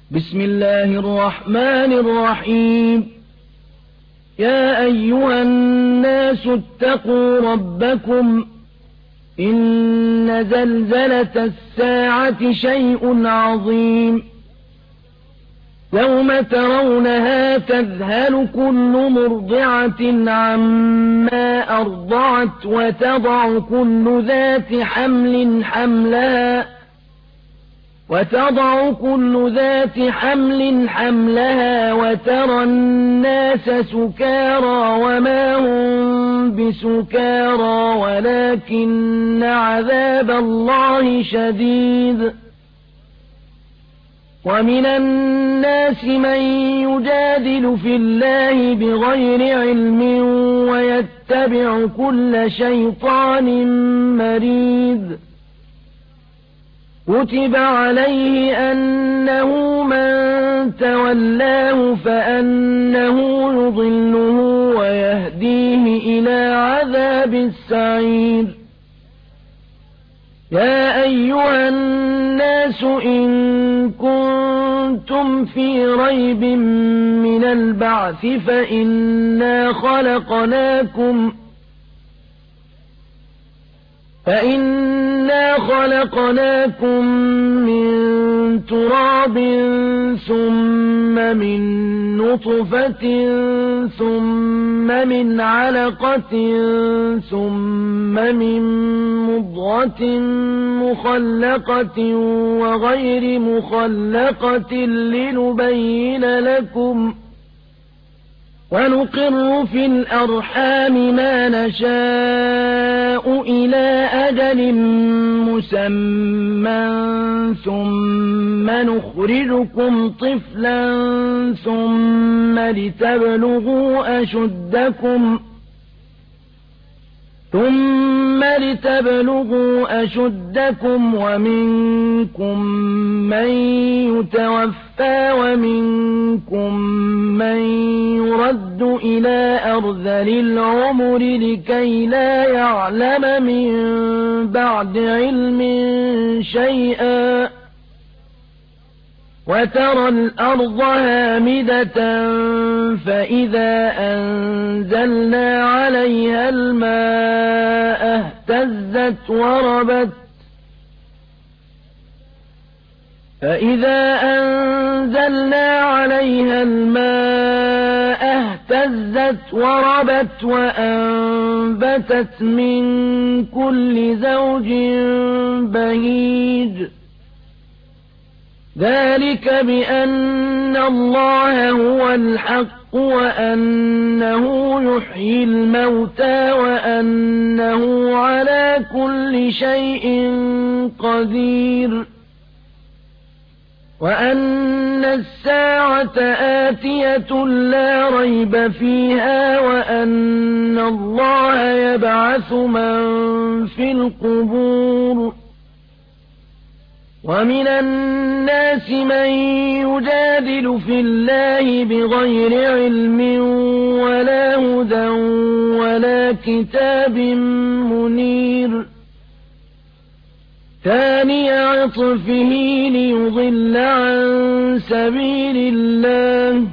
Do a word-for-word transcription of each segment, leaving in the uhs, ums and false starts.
بسم الله الرحمن الرحيم يا أيها الناس اتقوا ربكم إن زلزلة الساعة شيء عظيم يوم ترونها تذهل كل مرضعة عما أرضعت وتضع كل ذات حمل حملها وتضع كل ذات حمل حملها وترى الناس سكارى وما هم بسكارى ولكن عذاب الله شديد ومن الناس من يجادل في الله بغير علم ويتبع كل شيطان مريد كتب عليه أنه من تولاه فأنه يضله ويهديه إلى عذاب السعير يا أيها الناس إن كنتم في ريب من البعث فإنا خلقناكم فإنا خلقناكم من تراب ثم من نطفة ثم من علقة ثم من مضغة مخلقة وغير مخلقة لنبين لكم ونقر في الأرحام ما نشاء إلى أجل مسمى ثم نخرجكم طفلا ثم لتبلغوا أشدكم ثم لتبلغوا أشدكم ومنكم من يتوفى ومنكم من يرد إلى أرذل العمر لكي لا يعلم من بعد علم شيئا وترى الأرض هامدة فإذا أنزلنا عليها الماء اهتزت وربت فإذا أنزلنا عليها الماء اهتزت وربت وأنبتت من كل زوج بهيج ذلك بأن الله هو الحق وأنه يحيي الموتى وأنه على كل شيء قدير وأن الساعة آتية لا ريب فيها وأن الله يبعث من في القبور ومن الناس من يجادل في الله بغير علم ولا هدى ولا كتاب منير ثاني عطفه ليضل عن سبيل الله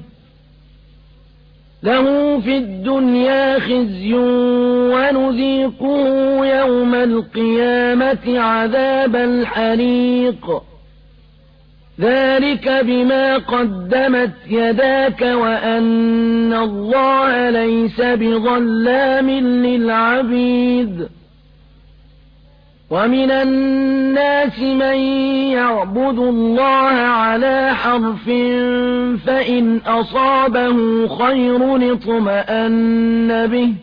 له في الدنيا خزي ونذيقه يوم القيامة عذاب الحريق ذلك بما قدمت يداك وأن الله ليس بظلام للعبيد ومن الناس من يعبد الله على حرف فإن أصابه خير اطمأن به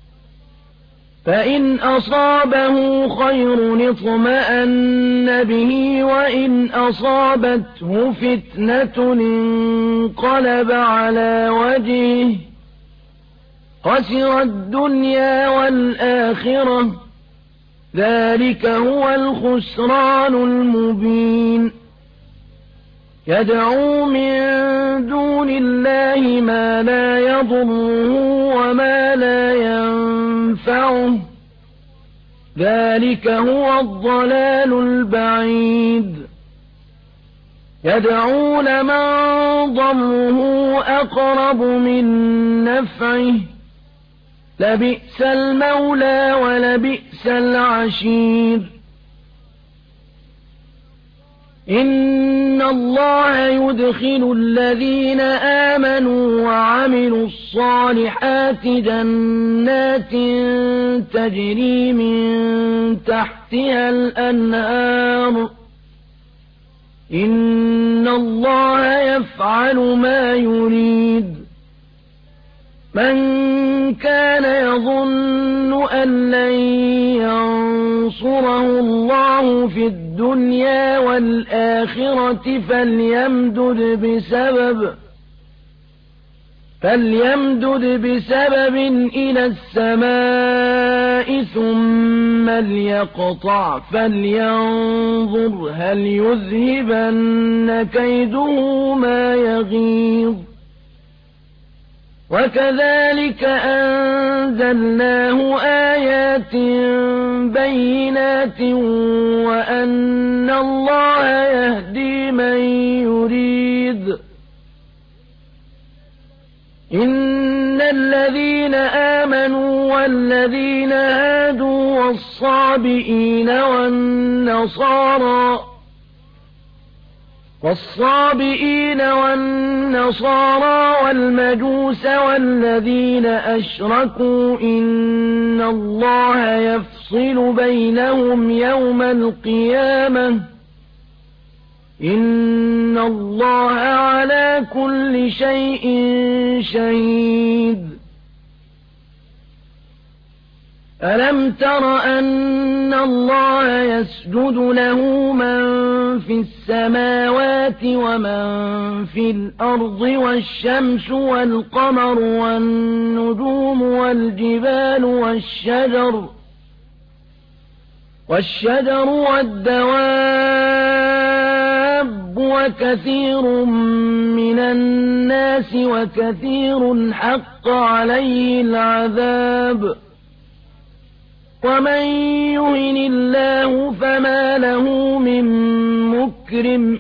فإن أصابه خير اطمأن به وإن أصابته فتنة انقلب على وجهه خسر الدنيا والآخرة ذلك هو الخسران المبين يدعو من دون الله ما لا يضره وما لا ينفعه ذلك هو الضلال البعيد يدعو لمن ضره أقرب من نفعه لبئس المولى ولبئس العشير إن الله يدخل الذين آمنوا وعملوا الصالحات جنات تجري من تحتها الأنهار إن الله يفعل ما يريد من كان يظن أن لن ينصره الله في الدنيا والآخرة فليمدد بسبب فليمدد بسبب إلى السماء ثم ليقطع فلينظر هل يذهبن كيده ما يغيظ وكذلك أنزلناه آيات بينات وأن الله يهدي من يريد إن الذين آمنوا والذين هادوا والصابئين والنصارى والصابئين والنصارى والمجوس والذين أشركوا إن الله يفصل بينهم يوم القيامة إن الله على كل شيء شهيد ألم تر أن الله يسجد له من في السماوات ومن في الأرض والشمس والقمر والنجوم والجبال والشجر والشجر والدواب وكثير من الناس وكثير حق عليه العذاب ومن يهن الله فما له من مكرم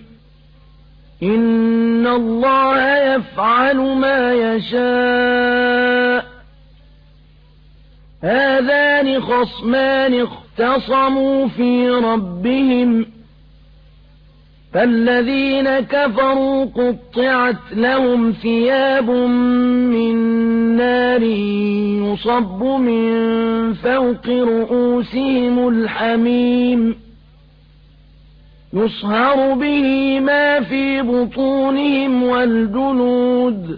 إن الله يفعل ما يشاء هذان خصمان اختصموا في ربهم فالذين كفروا قطعت لهم ثياب من نار يصب من فوق رؤوسهم الحميم يصهر به ما في بطونهم والجلود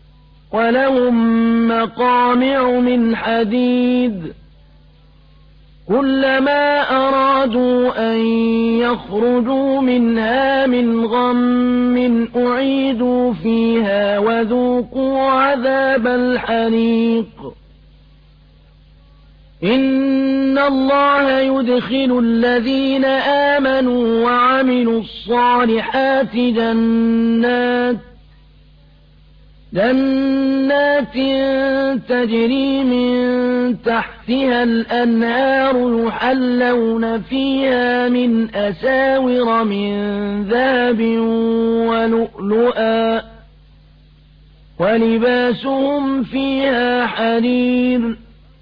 ولهم مقامع من حديد كلما أرادوا أن يخرجوا منها من غم أعيدوا فيها وذوقوا عذاب الحريق إن الله يدخل الذين آمنوا وعملوا الصالحات جنات جنات تجري من تحتها الأنهار يحلون فيها من أساور من ذهب ولؤلؤا ولباسهم فيها حرير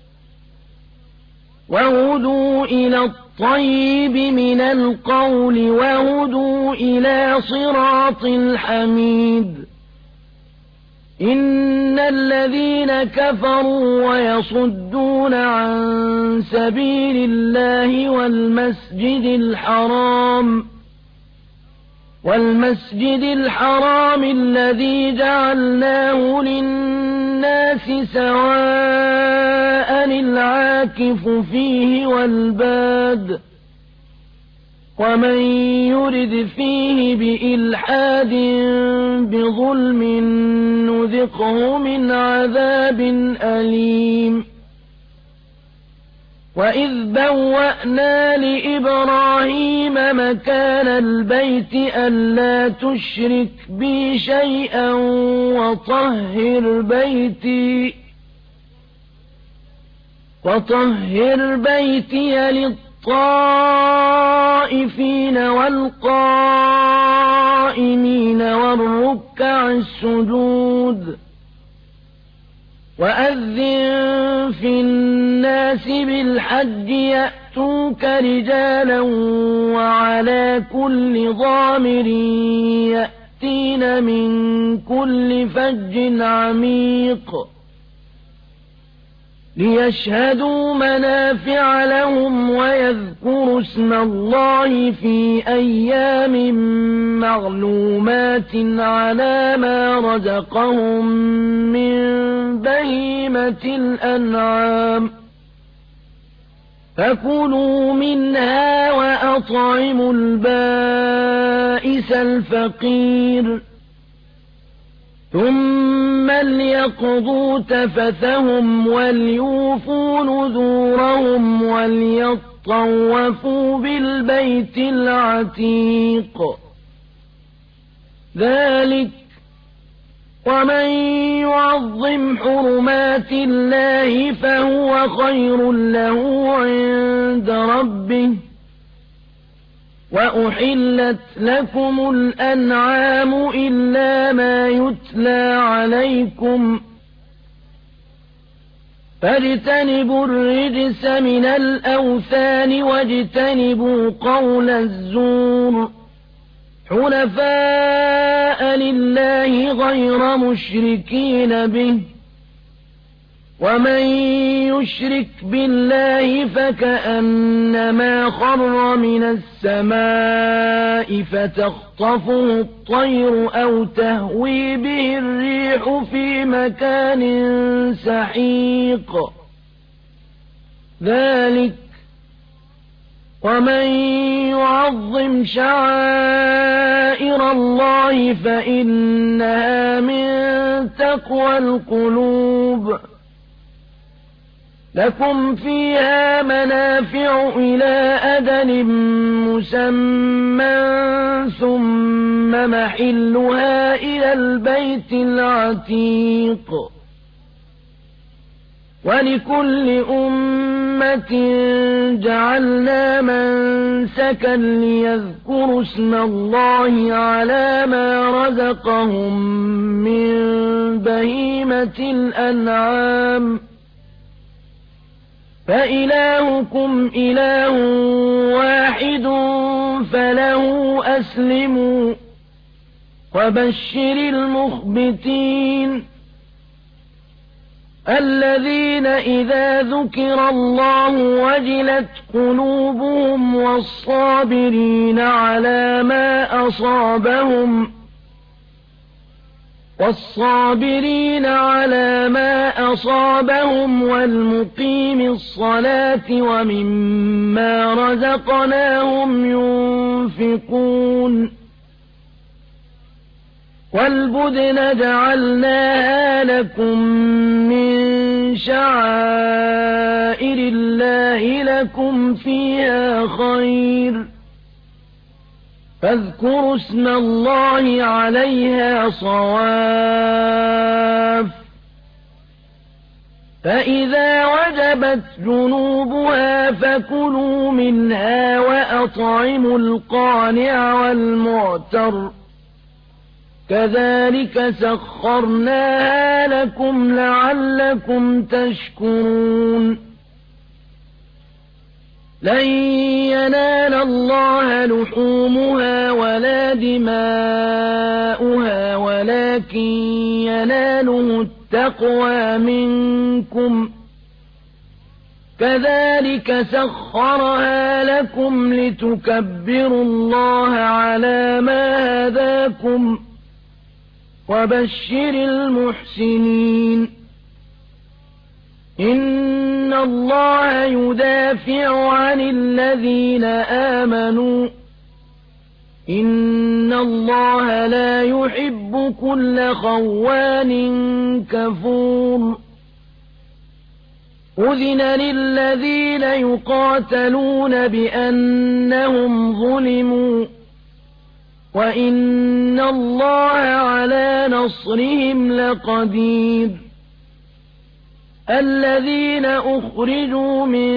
وهدوا إلى الطيب من القول وهدوا إلى صراط الحميد إن الذين كفروا ويصدون عن سبيل الله والمسجد الحرام والمسجد الحرام الذي جعلناه للناس سواء العاكف فيه والباد ومن يرد فيه بإلحاد بظلم نذقه من عذاب أليم وإذ بوأنا لإبراهيم مكان البيت ألا تشرك بي شيئا وطهر بيتي وطهر بيتي للطهر الطائفين والقائمين والركع السجود وأذن في الناس بالحج يأتوك رجالا وعلى كل ضامر يأتين من كل فج عميق ليشهدوا منافع لهم ويذكروا اسم الله في أيام معلومات على ما رزقهم من بهيمة الأنعام فكلوا منها وأطعموا البائس الفقير ثم ليقضوا تفثهم وليوفوا نذورهم وليطوفوا بالبيت العتيق ذلك ومن يعظم حرمات الله فهو خير له عند ربه وأحلت لكم الأنعام إلا ما يتلى عليكم فاجتنبوا الرجس من الأوثان واجتنبوا قول الزور حنفاء لله غير مشركين به ومن يشرك بالله فكأنما خر من السماء فتخطفه الطير أو تهوي به الريح في مكان سحيق ذلك ومن يعظم شعائر الله فإنها من تقوى القلوب لكم فيها منافع إلى أجل مسمى ثم محلها إلى البيت العتيق ولكل أمة جعلنا منسكا ليذكروا اسم الله على ما رزقهم من بهيمة الأنعام فإلهكم إله واحد فله أسلموا وبشر المخبتين الذين إذا ذكر الله وجلت قلوبهم والصابرين على ما أصابهم والصابرين على ما أصابهم والمقيم الصلاة ومما رزقناهم ينفقون والبدن جعلناها لكم من شعائر الله لكم فيها خير فاذكروا اسم الله عليها صواف فإذا وجبت جنوبها فكلوا منها وأطعموا القانع والمعتر كذلك سخرناها لكم لعلكم تشكرون لن ينال الله لحومها ولا دماؤها ولكن يناله التقوى منكم كذلك سخرها لكم لتكبروا الله على ما هداكم وبشر المحسنين إن الله يدافع عن الذين آمنوا إن الله لا يحب كل خوان كفور أذن للذين يقاتلون بأنهم ظلموا وإن الله على نصرهم لقدير الذين أخرجوا من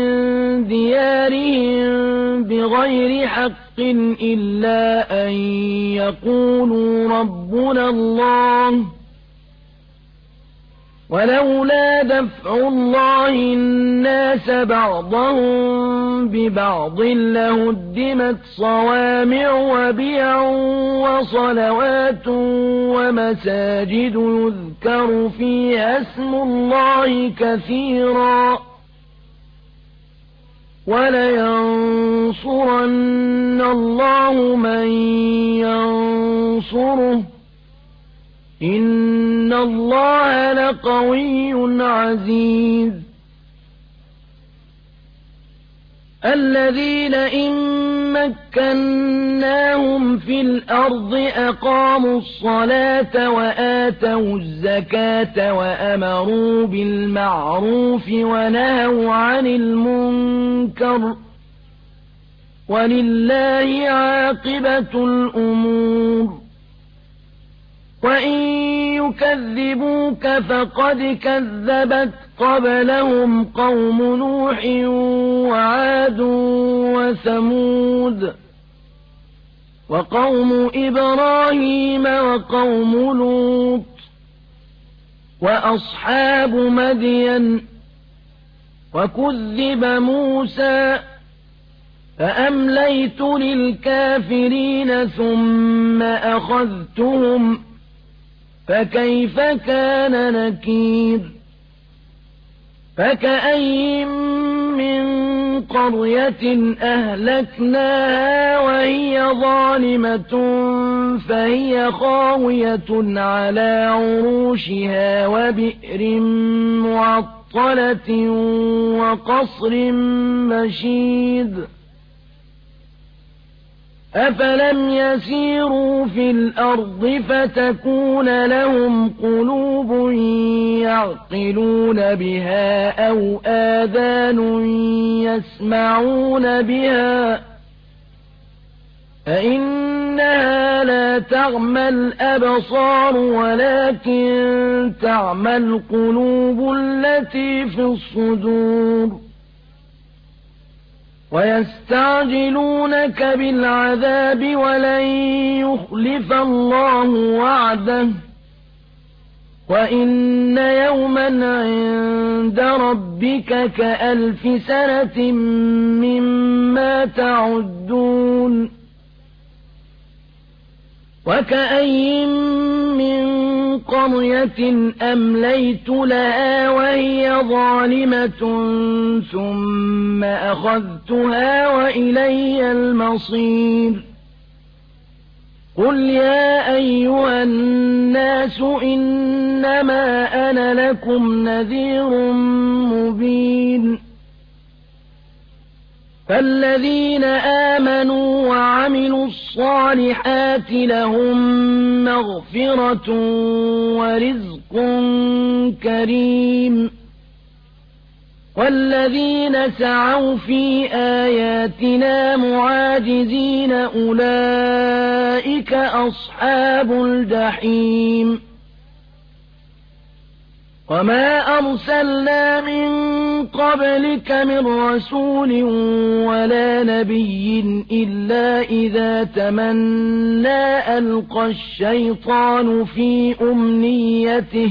ديارهم بغير حق إلا أن يقولوا ربنا الله ولولا دفع الله الناس بعضهم ببعض لهدمت صوامع وبيع وصلوات ومساجد يذكر فيها اسم الله كثيرا ولينصرن الله من ينصره إن الله لقوي عزيز الذين إن مكناهم في الأرض أقاموا الصلاة وآتوا الزكاة وأمروا بالمعروف ونهوا عن المنكر ولله عاقبة الأمور وإن يكذبوك فقد كذبت قبلهم قوم نوح وعاد وثمود وقوم إبراهيم وقوم لوط وأصحاب مدين وكذب موسى فأمليت للكافرين ثم أخذتهم فكيف كان نكير فكأي من قرية أهلكناها وهي ظالمة فهي خاوية على عروشها وبئر معطلة وقصر مشيد أفلم يسيروا في الأرض فتكون لهم قلوب يعقلون بها أو آذان يسمعون بها فإنها لا تعمى الأبصار ولكن تعمى القلوب التي في الصدور ويستعجلونك بالعذاب ولن يخلف الله وعده وإن يوما عند ربك كألف سنة مما تعدون وكأي من قرية أمليت لها وهي ظالمة ثم أخذتها وإلي المصير قل يا أيها الناس إنما أنا لكم نذير مبين فالذين آمنوا وعملوا الصالحات لهم مغفرة ورزق كريم والذين سعوا في آياتنا معاجزين أولئك أصحاب الجحيم وما أرسلنا من قبلك من رسول ولا نبي إلا إذا تمنى ألقى الشيطان في أمنيته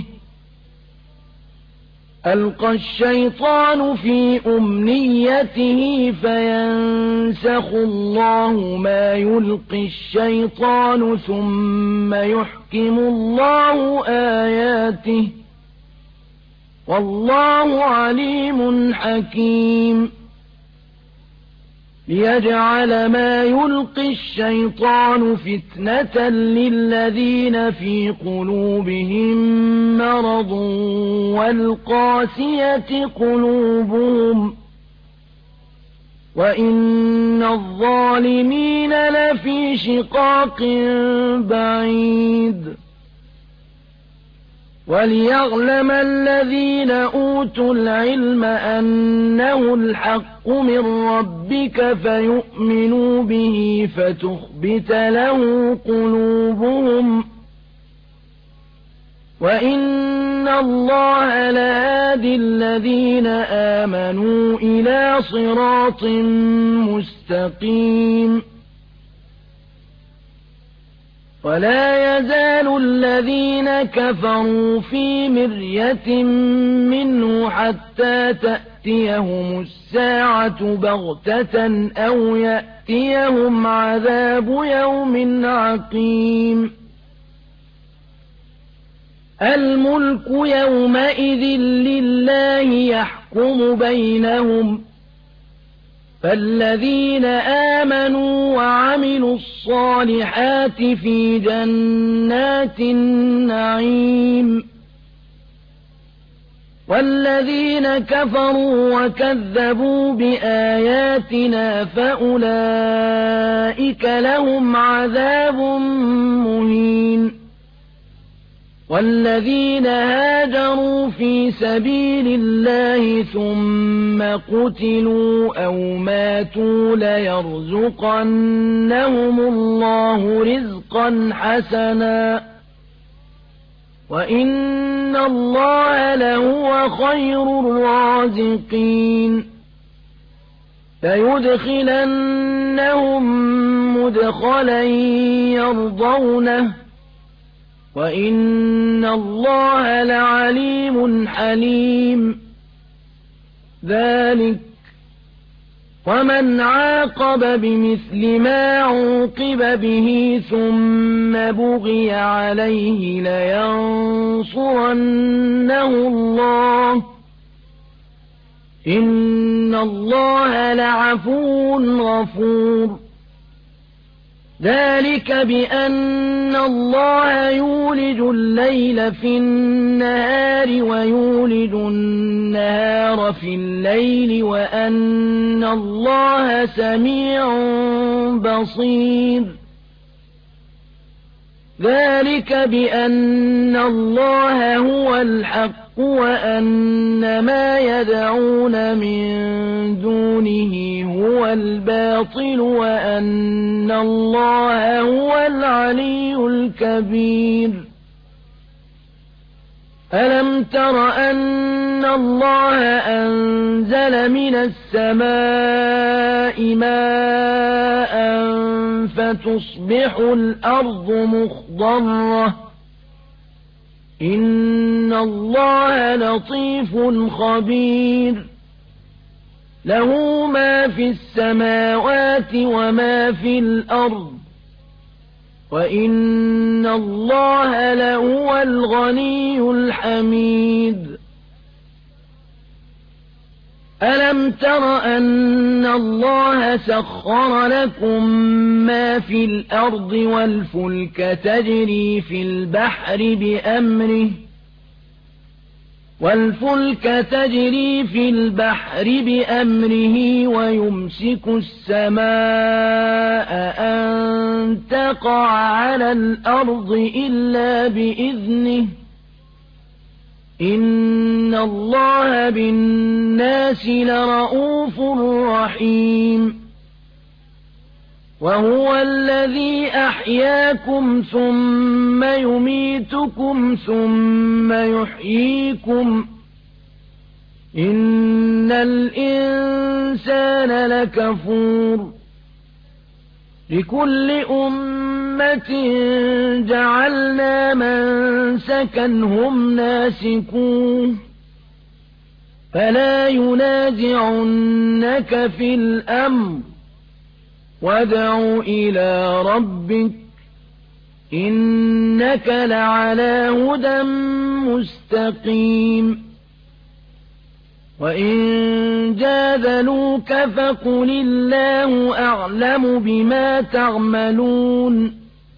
ألقى الشيطان في أمنيته فينسخ الله ما يلقي الشيطان ثم يحكم الله آياته والله عليم حكيم ليجعل ما يلقي الشيطان فتنة للذين في قلوبهم مرض والقاسية قلوبهم وإن الظالمين لفي شقاق بعيد وليعلم الذين أوتوا العلم أنه الحق من ربك فيؤمنوا به فتخبت له قلوبهم وإن اللَّهَ لَهَادِي الَّذِينَ آمَنُوا إِلَى صِرَاطٍ مُّسْتَقِيمٍ وَلَا يَزَالُ الَّذِينَ كَفَرُوا فِي مِرْيَةٍ مِّنْهُ حَتَّىٰ تَأْتِيَهُمُ السَّاعَةُ بَغْتَةً أَوْ يَأْتِيَهُمْ عَذَابُ يَوْمٍ عَقِيمٍ الْمُلْكُ يَوْمَئِذٍ لِّلَّهِ يَحْكُمُ بَيْنَهُمْ فَالَّذِينَ آمَنُوا وَعَمِلُوا الصَّالِحَاتِ فِي جَنَّاتِ النَّعِيمِ وَالَّذِينَ كَفَرُوا وَكَذَّبُوا بِآيَاتِنَا فَأُولَٰئِكَ لَهُمْ عَذَابٌ مُّهِينٌ وَالَّذِينَ هَاجَرُوا فِي سَبِيلِ اللَّهِ ثُمَّ قُتِلُوا أَوْ مَاتُوا لَيَرْزُقَنَّهُمُ اللَّهُ رِزْقًا حَسَنًا وَإِنَّ اللَّهَ لَهُوَ خَيْرُ الرَّازِقِينَ لَيُدْخِلَنَّهُم مُّدْخَلًا يَرْضَوْنَهُ وَإِنَّ اللَّهَ لَعَلِيمٌ حَلِيمٌ ذَلِكَ وَمَنْ عَاقَبَ بِمِثْلِ مَا عُوقِبَ بِهِ ثُمَّ بُغِيَ عَلَيْهِ لَيَنصُرَنَّهُ اللَّهُ إِنَّ اللَّهَ لَعَفُوٌّ غَفُورٌ ذَلِكَ بِأَنَّ اللَّهَ يُولِجُ اللَّيْلَ فِي النَّهَارِ وَيُولِجُ النَّهَارَ فِي اللَّيْلِ وَأَنَّ اللَّهَ سَمِيعٌ بَصِيرٌ ذَلِكَ بِأَنَّ اللَّهَ هُوَ الْحَقُّ وَأَنَّ مَا يَدْعُونَ مِن دُونِهِ هُوَ الْبَاطِلُ وَأَنَّ اللَّهَ هُوَ الْعَلِيُّ الْكَبِيرُ أَلَمْ تَرَ أَنَّ اللَّهَ أَنزَلَ مِنَ السَّمَاءِ مَاءً فَتُصْبِحُ الْأَرْضُ مُخْضَرَّةً إِنَّ اللَّهَ لَطِيفٌ خَبِيرٌ لَهُ مَا فِي السَّمَاوَاتِ وَمَا فِي الْأَرْضِ وَإِنَّ اللَّهَ لَهُوَ الْغَنِيُّ الْحَمِيدُ أَلَمْ تَرَ أَنَّ اللَّهَ سَخَّرَ لَكُم مَّا فِي الْأَرْضِ وَالْفُلْكَ تَجْرِي فِي الْبَحْرِ بِأَمْرِهِ وَالْفُلْكَ تَجْرِي فِي الْبَحْرِ بِأَمْرِهِ وَيُمْسِكُ السَّمَاءَ أَن تَقَعَ عَلَى الْأَرْضِ إِلَّا بِإِذْنِهِ إِنَّ اللَّهَ بِالنَّاسِ لَرَءُوفٌ رَحِيمٌ وَهُوَ الَّذِي أَحْيَاكُمْ ثُمَّ يُمِيتُكُمْ ثُمَّ يُحْيِيكُمْ إِنَّ الْإِنسَانَ لَكَفُورٌ لِكُلِّ أُمَّةٍ جَعَلْنَا مَنسَكًا هُمْ نَاسِكُوهُ فَلَا يُنَازِعُنَّكَ فِي الْأَمْرِ وَادْعُ إِلَىٰ رَبِّكَ إِنَّكَ لَعَلَىٰ هُدًى مُّسْتَقِيمٍ وَإِن جَادَلُوكَ فَقُلِ اللَّهُ أَعْلَمُ بِمَا تَعْمَلُونَ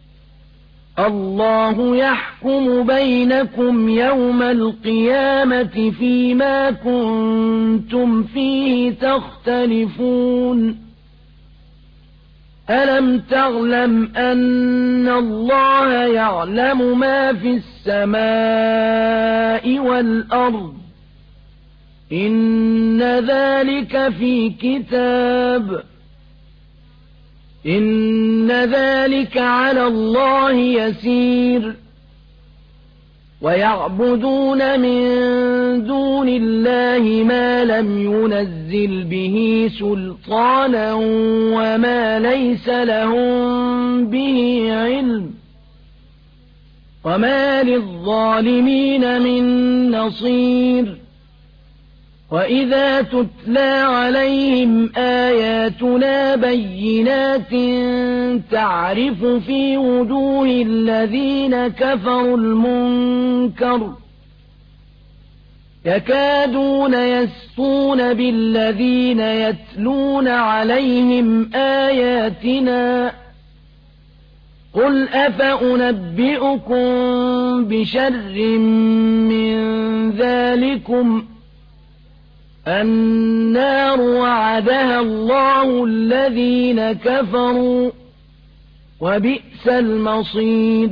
اللَّهُ يَحْكُمُ بَيْنَكُمْ يَوْمَ الْقِيَامَةِ فِيمَا كُنتُمْ فِيهِ تَخْتَلِفُونَ أَلَمْ تَعْلَمْ أَنَّ اللَّهَ يَعْلَمُ مَا فِي السَّمَاءِ وَالْأَرْضِ إِنَّ ذَلِكَ فِي كِتَابٍ إِنَّ ذَلِكَ عَلَى اللَّهِ يَسِيرٌ ويعبدون من دون الله ما لم ينزل به سلطانا وما ليس لهم به علم وما للظالمين من نصير وإذا تتلى عليهم آياتنا بينات تعرف في وجوه الذين كفروا المنكر يكادون يسطون بالذين يتلون عليهم آياتنا قل أفأنبئكم بشر من ذلكم النار وعدها الله الذين كفروا وبئس المصير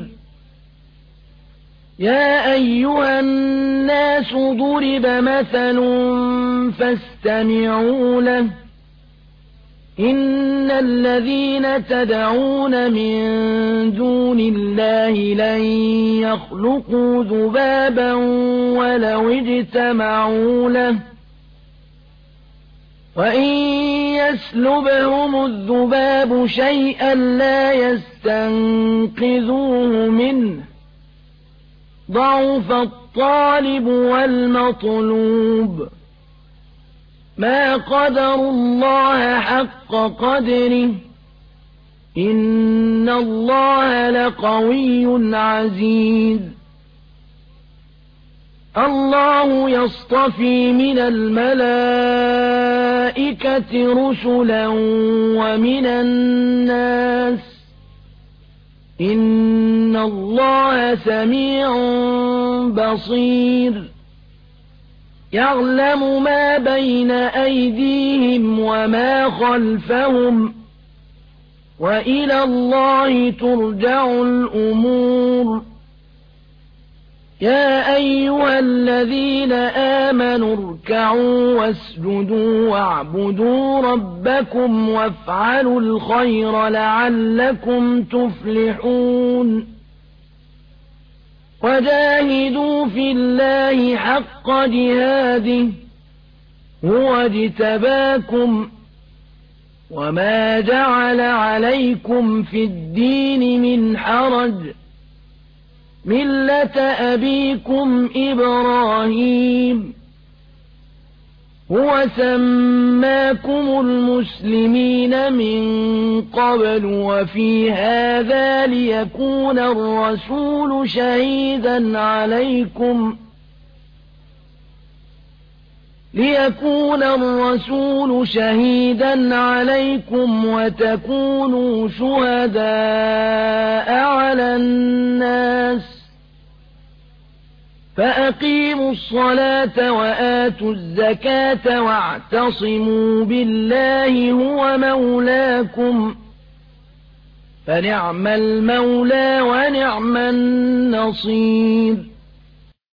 يا أيها الناس ضرب مثل فاستمعوا له إن الذين تدعون من دون الله لن يخلقوا ذبابا ولو اجتمعوا له وإن يسلبهم الذباب شيئا لا يستنقذوه منه ضعف الطالب والمطلوب ما قدروا الله حق قدره إن الله لقوي عزيز الله يصطفي من الملائكة رسلا ومن الناس إن الله سميع بصير يعلم ما بين أيديهم وما خلفهم وإلى الله ترجع الأمور يا أيها الذين آمنوا اركعوا واسجدوا واعبدوا ربكم وافعلوا الخير لعلكم تفلحون وجاهدوا في الله حق جهاده هو اجتباكم وما جعل عليكم في الدين من حرج ملة أبيكم إبراهيم هو سماكم المسلمين من قبل وفي هذا ليكون الرسول شهيدا عليكم ليكون الرسول شهيدا عليكم وتكونوا شهداء على الناس فأقيموا الصلاة وآتوا الزكاة واعتصموا بالله هو مولاكم فنعم المولى ونعم النصير